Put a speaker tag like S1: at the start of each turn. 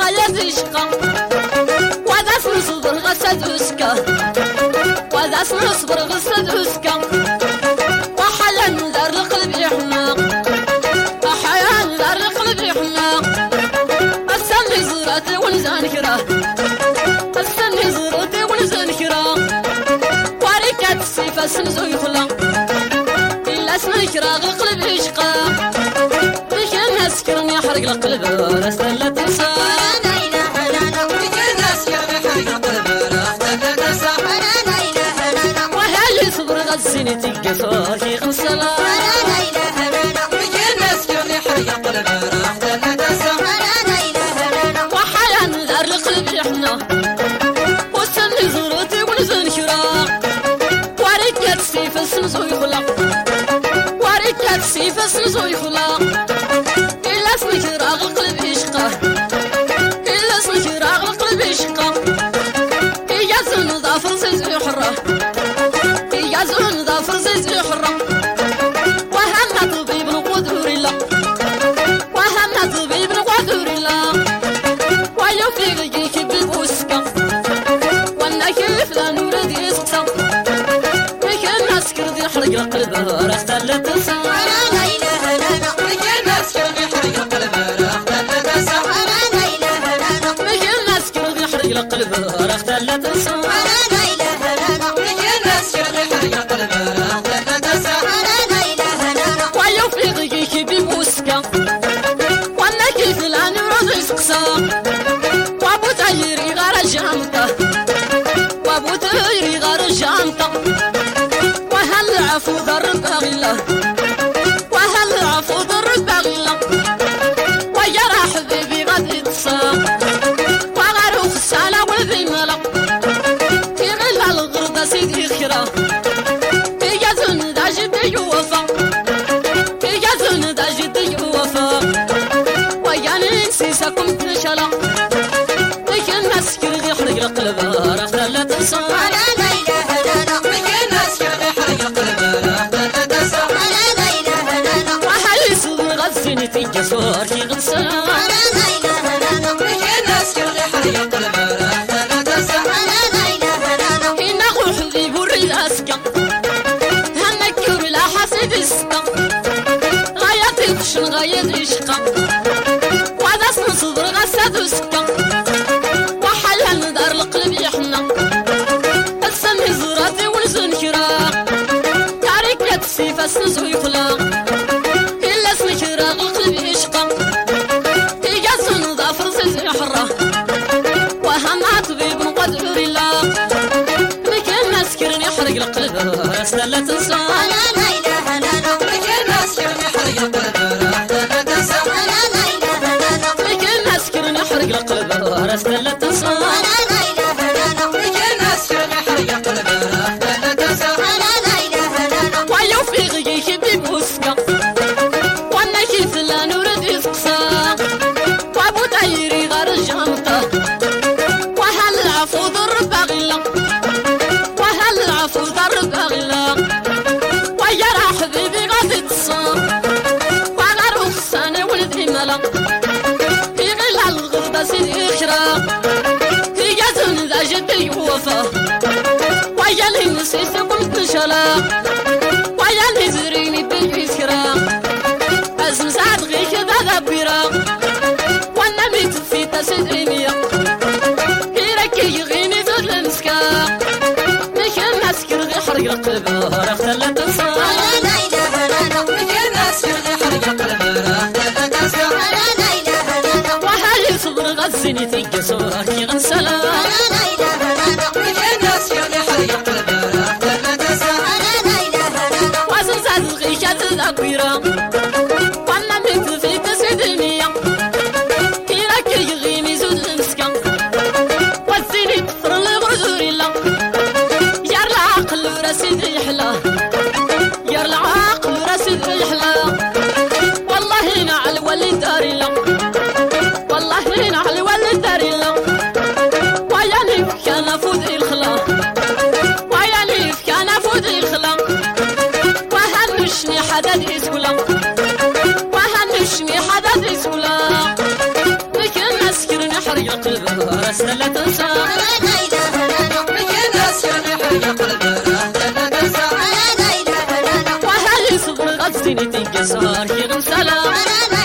S1: يزيشقا وذا صبر غسد وسكا وذا صبر غسد وسكا وحيا دار القلب يحماق وحيا دار القلب يحماق السمي زراتي ونزان كراه السمي زراتي ونزان كراه واريكات السيفة سمزو يخلا إلا اسمي كراه القلب يشقا بك الناس كرني يحرق القلب راس لا تنسى السنة تقصر في غسلا لا إله إلا الله الناس كل حي قلب راح تنسى لا إله إلا الله وحيا دار القلب يحنا والسن زرتي ونزن شراق واريك يا تسيف السمسو يخلق واريك يا تسيف السمسو يخلق إلا اسمك راغ القلب يشقى إلا اسمك راغ القلب يشقى يا زن ظافر زيز يحرى يزون ظافر زيز يحرم وهم طبيب وذور الله وهم طبيب وذور الله ويوفيك بالبوسكا وانا كيف لا نورد يسكسا بك الناس كرد يحرق القلب راح تلتسا لا إله إلا الله بك الناس كرد يحرق القلب راح تلتسا لا إله إلا الله بك الناس كرد يحرق القلب راح تلتسا لا إله إلا الله بك الناس كرد يحرق القلب راح تلتسا لا إله إلا الله ويوفيك ببوسكا وانا كيف لا نورد يسكسا وابو تايري غار الجامطة وابو تايري غار الجامطة وهل عفو ضرب باغلا وهل عفو ضرب باغلا ويرى حبيبي غادي تصام وغارو خسالة وذي ملا في غلا الغربة سيدي خيرا في جازون دا جدي وفا في جازون دا جدي وفا وياني نسيسكم تنشلا لك الناس كرد يحرق القلب راح لا تنسى لا إله إلا الله لك الناس كرد يحرق القلب راح لا تنسى لا إله إلا الله وحي صدر غزني تنكسر في غنسى لا إله إلا الله لك الناس كرد يحرق القلب راح لا تنسى لا إله إلا الله إن روح ذي بري أسكا هنك بلا حسد اسكا غاية تخشن غاية عشقا وهذا صدر غسد وسكا وحيا دار القلب يحنا السمي زراتي ونزن كراق تاريك يا تسيف السنسو يخلاق إلا اسمي كراق القلب يشقا يجازون ظافر زيز يحرى وهم طبيب وذور الله بك الناس كرن يحرق القلب راس لا تنسى لا إله إلا الله بك الناس كرن يحرق القلب راس لا تنسى لا إله إلا الله بك الناس كرن يحرق القلب راس لا تنسى لا إله إلا الله بك الناس كرن يحرق القلب راس لا تنسى لا إله إلا الله ويوفيك ببوسكا وانا كيف لا نورد يسقسا وابو تايري غار الجامطة وهل العفو ضرب باغلا وهل العفو ضرب باغلا ويرى حبيبي غادي تصام وغارو خساني ولدي ملا في غلا الغربة سيدي خراق في جازون ذا جدي وفا ويا لي نسيت قلت نشلا ويا لي زريني بيجي سكراق أزم سعد غيك ذا براق وانا ميت في تسدرينيا كيركي يغيني زود المسكاق لك الناس كرد يحرق القلب راح لا تنسى لا إله إلا الله لك الناس كرد يحرق القلب راح لا تنسى لا إله إلا الله وهل صبر غزني تقصر كي غنسلا لا إله إلا الله لك الناس كرد يحرق القلب راح لا تنسى لا إله إلا الله وزن زاد غيك ذا براق وانا ميت في تسدرينيا كيركي يغيني زود المسكا والزيني كفر لغزور الله يار العقل وراسيد يحلى يار العقل وراسيد يحلى والله نعل ولي دار الله والله نعل ولي دار الله وياني كان فوذي الخلا وياني كان فوذي الخلا وهنشني حدد يسولا وهنشني حدد يسولا لك الناس كرن يحرق قلبها رسالة تنسى لا إله إلا أنا الناس شرح قلبها رسالة تنسى لا إله إلا أنا وهل صبر قد سنتي قصار في غمسلا